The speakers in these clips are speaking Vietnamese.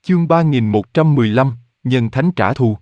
Chương 3115, Nhân Thánh trả thù.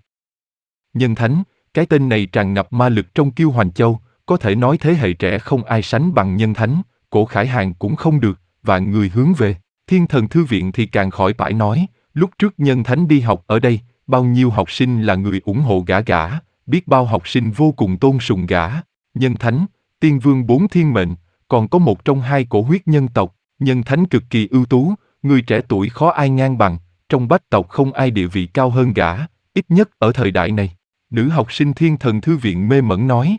Nhân Thánh, cái tên này tràn ngập ma lực trong Kiêu Hoành Châu, có thể nói thế hệ trẻ không ai sánh bằng Nhân Thánh, Cổ Khải Hàng cũng không được, vạn người hướng về. Thiên Thần Thư Viện thì càng khỏi phải nói, lúc trước Nhân Thánh đi học ở đây, bao nhiêu học sinh là người ủng hộ gã, biết bao học sinh vô cùng tôn sùng gã. Nhân Thánh, Tiên Vương 4 thiên mệnh, còn có một trong 2 cổ huyết nhân tộc, Nhân Thánh cực kỳ ưu tú, người trẻ tuổi khó ai ngang bằng, trong bách tộc không ai địa vị cao hơn gã, ít nhất ở thời đại này. Nữ học sinh Thiên Thần Thư Viện mê mẩn nói.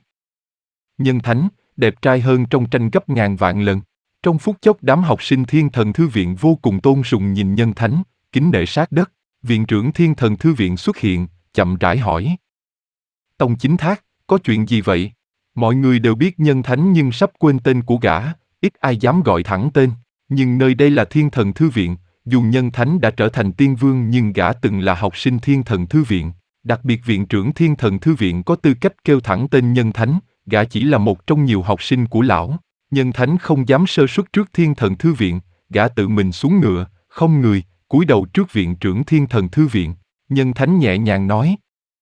Nhân Thánh, đẹp trai hơn trong tranh gấp ngàn vạn lần. Trong phút chốc đám học sinh Thiên Thần Thư Viện vô cùng tôn sùng nhìn Nhân Thánh, kính nể sát đất. Viện trưởng Thiên Thần Thư Viện xuất hiện, chậm rãi hỏi. Tông Chính Thác, có chuyện gì vậy? Mọi người đều biết Nhân Thánh nhưng sắp quên tên của gã, ít ai dám gọi thẳng tên. Nhưng nơi đây là Thiên Thần Thư Viện, dù Nhân Thánh đã trở thành tiên vương nhưng gã từng là học sinh Thiên Thần Thư Viện. Đặc biệt viện trưởng Thiên Thần Thư Viện có tư cách kêu thẳng tên Nhân Thánh, gã chỉ là một trong nhiều học sinh của lão. Nhân Thánh không dám sơ suất trước Thiên Thần Thư Viện, gã tự mình xuống ngựa, không người, cúi đầu trước viện trưởng Thiên Thần Thư Viện. Nhân Thánh nhẹ nhàng nói.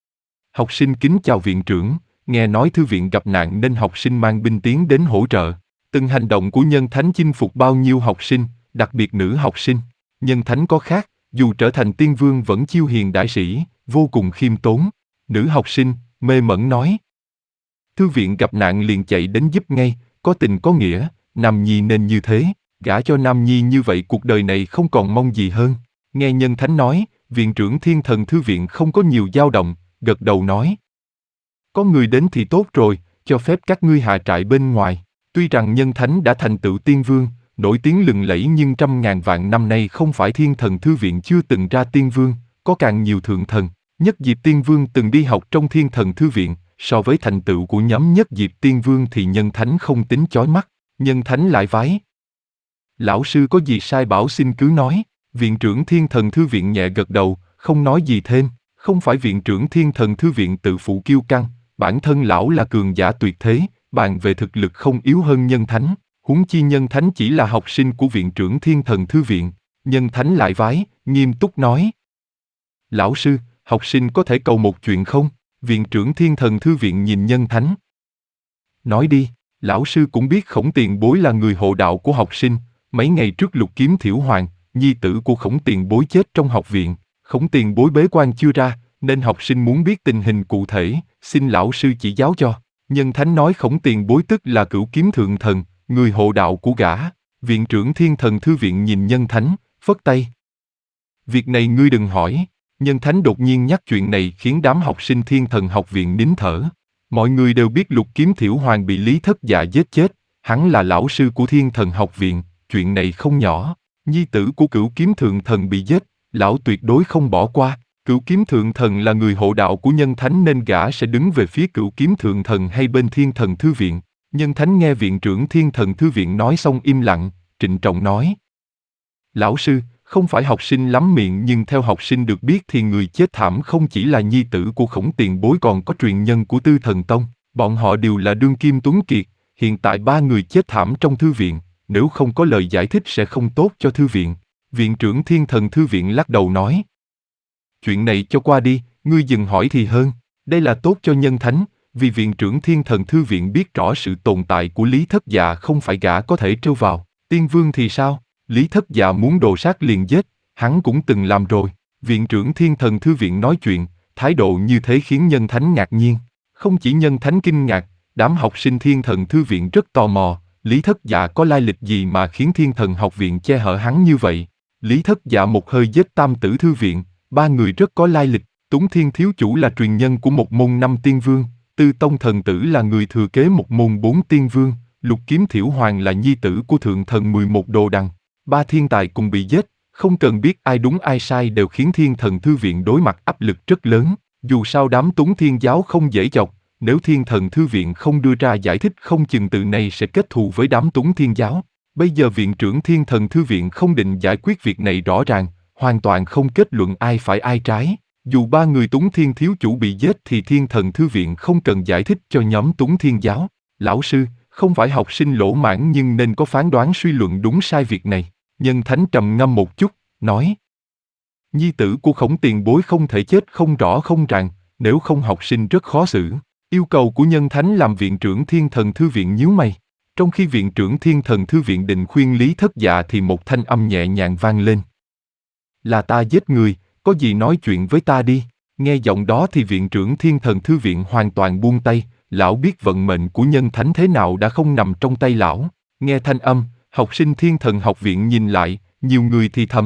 Học sinh kính chào viện trưởng, nghe nói thư viện gặp nạn nên học sinh mang binh tiến đến hỗ trợ. Từng hành động của Nhân Thánh chinh phục bao nhiêu học sinh, đặc biệt nữ học sinh. Nhân Thánh có khác, dù trở thành tiên vương vẫn chiêu hiền đại sĩ, vô cùng khiêm tốn. Nữ học sinh, mê mẩn nói. Thư viện gặp nạn liền chạy đến giúp ngay, có tình có nghĩa, Nam Nhi nên như thế, gả cho Nam Nhi như vậy cuộc đời này không còn mong gì hơn. Nghe Nhân Thánh nói, viện trưởng Thiên Thần Thư Viện không có nhiều dao động, gật đầu nói. Có người đến thì tốt rồi, cho phép các ngươi hạ trại bên ngoài. Tuy rằng Nhân Thánh đã thành tựu tiên vương, nổi tiếng lừng lẫy nhưng trăm ngàn vạn năm nay không phải Thiên Thần Thư Viện chưa từng ra tiên vương, có càng nhiều thượng thần. Nhất Diệp Tiên Vương từng đi học trong Thiên Thần Thư Viện, so với thành tựu của nhóm Nhất Diệp Tiên Vương thì Nhân Thánh không tính chói mắt. Nhân Thánh lại vái. Lão sư có gì sai bảo xin cứ nói. Viện trưởng Thiên Thần Thư Viện nhẹ gật đầu, không nói gì thêm. Không phải viện trưởng Thiên Thần Thư Viện tự phụ kiêu căng, bản thân lão là cường giả tuyệt thế, bàn về thực lực không yếu hơn Nhân Thánh. Huống chi Nhân Thánh chỉ là học sinh của viện trưởng Thiên Thần Thư Viện. Nhân Thánh lại vái, nghiêm túc nói. Lão sư, học sinh có thể cầu một chuyện không? Viện trưởng Thiên Thần Thư Viện nhìn Nhân Thánh. Nói đi, lão sư cũng biết Khổng Tiền Bối là người hộ đạo của học sinh. Mấy ngày trước Lục Kiếm Thiểu Hoàng, nhi tử của Khổng Tiền Bối chết trong học viện. Khổng Tiền Bối bế quan chưa ra, nên học sinh muốn biết tình hình cụ thể, xin lão sư chỉ giáo cho. Nhân Thánh nói Khổng Tiền Bối tức là Cửu Kiếm Thượng Thần, người hộ đạo của gã. Viện trưởng Thiên Thần Thư Viện nhìn Nhân Thánh, phất tay. Việc này ngươi đừng hỏi. Nhân Thánh đột nhiên nhắc chuyện này khiến đám học sinh Thiên Thần Học Viện nín thở. Mọi người đều biết Lục Kiếm Thiểu Hoàng bị Lý Thất Dạ giết chết, hắn là lão sư của Thiên Thần Học Viện, chuyện này không nhỏ. Nhi tử của Cửu Kiếm Thượng Thần bị giết, lão tuyệt đối không bỏ qua. Cửu Kiếm Thượng Thần là người hộ đạo của Nhân Thánh nên gã sẽ đứng về phía Cửu Kiếm Thượng Thần hay bên Thiên Thần Thư Viện. Nhân Thánh nghe viện trưởng Thiên Thần Thư Viện nói xong im lặng, trịnh trọng nói. Lão sư, không phải học sinh lắm miệng nhưng theo học sinh được biết thì người chết thảm không chỉ là nhi tử của Khổng Tiền Bối còn có truyền nhân của Tư Thần Tông. Bọn họ đều là đương kim tuấn kiệt, hiện tại 3 người chết thảm trong thư viện, nếu không có lời giải thích sẽ không tốt cho thư viện. Viện trưởng Thiên Thần Thư Viện lắc đầu nói. Chuyện này cho qua đi, ngươi dừng hỏi thì hơn, đây là tốt cho Nhân Thánh, vì viện trưởng Thiên Thần Thư Viện biết rõ sự tồn tại của Lý Thất Dạ không phải gã có thể trêu vào. Tiên Vương thì sao? Lý Thất Dạ muốn đồ sát liền giết, hắn cũng từng làm rồi. Viện trưởng Thiên Thần Thư Viện nói chuyện, thái độ như thế khiến Nhân Thánh ngạc nhiên. Không chỉ Nhân Thánh kinh ngạc, đám học sinh Thiên Thần Thư Viện rất tò mò, Lý Thất Dạ có lai lịch gì mà khiến Thiên Thần Học Viện che hở hắn như vậy. Lý Thất Dạ một hơi giết Tam Tử Thư Viện, 3 người rất có lai lịch. Túng Thiên Thiếu Chủ là truyền nhân của một môn 5 tiên vương, Tư Tông Thần Tử là người thừa kế một môn 4 tiên vương, Lục Kiếm Thiểu Hoàng là nhi tử của Thượng Thần 11 Đồ Đằng. 3 thiên tài cùng bị giết, không cần biết ai đúng ai sai đều khiến Thiên Thần Thư Viện đối mặt áp lực rất lớn. Dù sao đám Túng Thiên Giáo không dễ chọc, nếu Thiên Thần Thư Viện không đưa ra giải thích không chừng từ nay sẽ kết thù với đám Túng Thiên Giáo. Bây giờ viện trưởng Thiên Thần Thư Viện không định giải quyết việc này rõ ràng, hoàn toàn không kết luận ai phải ai trái. Dù 3 người Túng Thiên Thiếu Chủ bị giết thì Thiên Thần Thư Viện không cần giải thích cho nhóm Túng Thiên Giáo. Lão sư, không phải học sinh lỗ mãn nhưng nên có phán đoán suy luận đúng sai việc này. Nhân Thánh trầm ngâm một chút, nói. Nhi tử của Khổng tiền bối không thể chết không rõ không ràng, nếu không học sinh rất khó xử. Yêu cầu của Nhân Thánh làm viện trưởng Thiên Thần Thư viện nhíu mày. Trong khi viện trưởng Thiên Thần Thư viện định khuyên Lý Thất Dạ thì một thanh âm nhẹ nhàng vang lên. Là ta giết người, có gì nói chuyện với ta đi. Nghe giọng đó thì viện trưởng Thiên Thần Thư viện hoàn toàn buông tay, lão biết vận mệnh của Nhân Thánh thế nào đã không nằm trong tay lão. Nghe thanh âm, học sinh Thiên Thần học viện nhìn lại, nhiều người thì thầm.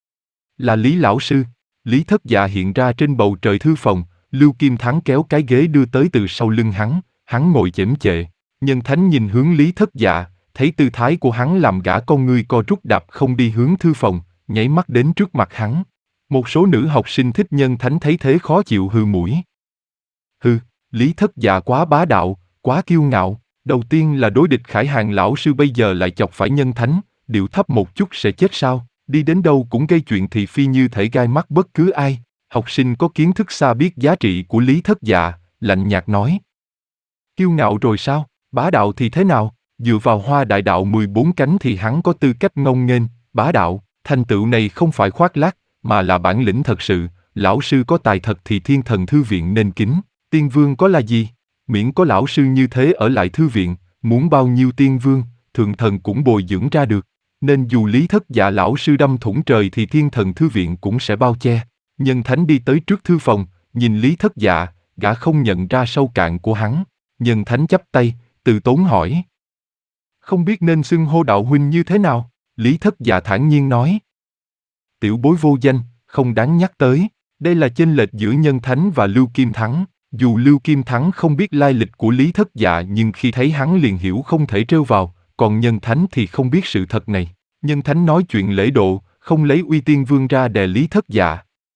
Là Lý lão sư. Lý Thất Dạ hiện ra trên bầu trời thư phòng, Lưu Kim Thắng kéo cái ghế đưa tới từ sau lưng hắn ngồi chễm chệ. Nhân Thánh nhìn hướng Lý Thất Dạ, thấy tư thái của hắn làm gã con ngươi co rút đạp không đi hướng thư phòng, nháy mắt đến trước mặt hắn. Một số nữ học sinh thích Nhân Thánh thấy thế khó chịu hừ mũi. Hừ, Lý Thất Dạ quá bá đạo, quá kiêu ngạo, đầu tiên là đối địch Khải Hàn lão sư bây giờ lại chọc phải Nhân Thánh, điệu thấp một chút sẽ chết sao, đi đến đâu cũng gây chuyện thị phi như thể gai mắt bất cứ ai. Học sinh có kiến thức xa biết giá trị của Lý Thất Dạ, lạnh nhạt nói. Kiêu ngạo rồi sao, bá đạo thì thế nào, dựa vào hoa đại đạo 14 cánh thì hắn có tư cách ngông nghênh, bá đạo, thành tựu này không phải khoác lác, mà là bản lĩnh thật sự, lão sư có tài thật thì Thiên Thần Thư viện nên kính, tiên vương có là gì, miễn có lão sư như thế ở lại thư viện, muốn bao nhiêu tiên vương, thượng thần cũng bồi dưỡng ra được, nên dù Lý Thất Dạ lão sư đâm thủng trời thì Thiên Thần Thư viện cũng sẽ bao che. Nhân Thánh đi tới trước thư phòng, nhìn Lý Thất Dạ, gã không nhận ra sâu cạn của hắn. Nhân Thánh chắp tay, từ tốn hỏi. Không biết nên xưng hô đạo huynh như thế nào? Lý Thất Dạ thản nhiên nói. Tiểu bối vô danh, không đáng nhắc tới. Đây là chênh lệch giữa Nhân Thánh và Lưu Kim Thắng. Dù Lưu Kim Thắng không biết lai lịch của Lý Thất Dạ nhưng khi thấy hắn liền hiểu không thể trêu vào, còn Nhân Thánh thì không biết sự thật này. Nhân Thánh nói chuyện lễ độ, không lấy uy tiên vương ra đè Lý Thất Dạ.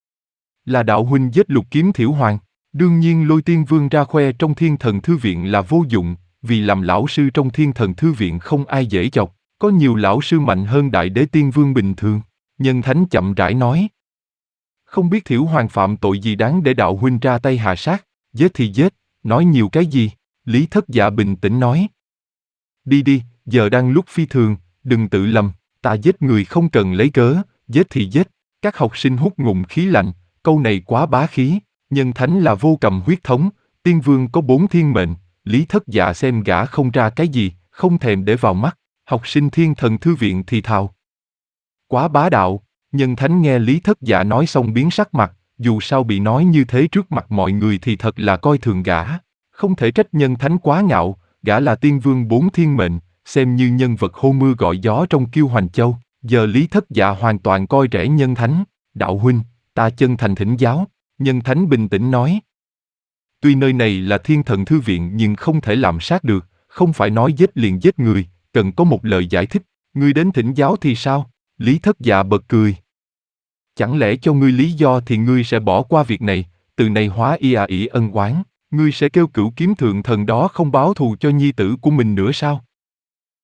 Là đạo huynh giết Lục Kiếm Thiểu Hoàng, đương nhiên lôi tiên vương ra khoe trong Thiên Thần Thư viện là vô dụng, vì làm lão sư trong Thiên Thần Thư viện không ai dễ chọc, có nhiều lão sư mạnh hơn đại đế tiên vương bình thường. Nhân Thánh chậm rãi nói. Không biết Thiểu Hoàng phạm tội gì đáng để đạo huynh ra tay hạ sát, giết thì giết, nói nhiều cái gì, Lý Thất Dạ bình tĩnh nói. Đi đi, giờ đang lúc phi thường, đừng tự lầm, ta giết người không cần lấy cớ, giết thì giết, các học sinh hút ngụm khí lạnh. Câu này quá bá khí, Nhân Thánh là vô cầm huyết thống, tiên vương có 4 thiên mệnh, Lý Thất Dạ xem gã không ra cái gì, không thèm để vào mắt, học sinh Thiên Thần Thư viện thì thào. Quá bá đạo, Nhân Thánh nghe Lý Thất Dạ nói xong biến sắc mặt, dù sao bị nói như thế trước mặt mọi người thì thật là coi thường gã, không thể trách Nhân Thánh quá ngạo, gã là tiên vương 4 thiên mệnh, xem như nhân vật hô mưa gọi gió trong Kiêu Hoành Châu, giờ Lý Thất Dạ hoàn toàn coi rẻ Nhân Thánh, đạo huynh. Ta chân thành thỉnh giáo, Nhân Thánh bình tĩnh nói. Tuy nơi này là Thiên Thần Thư viện nhưng không thể làm sát được, không phải nói giết liền giết người, cần có một lời giải thích, ngươi đến thỉnh giáo thì sao? Lý Thất Dạ bật cười. Chẳng lẽ cho ngươi lý do thì ngươi sẽ bỏ qua việc này, từ này hóa ỷ ân oán, ngươi sẽ kêu Cửu Kiếm Thượng Thần đó không báo thù cho nhi tử của mình nữa sao?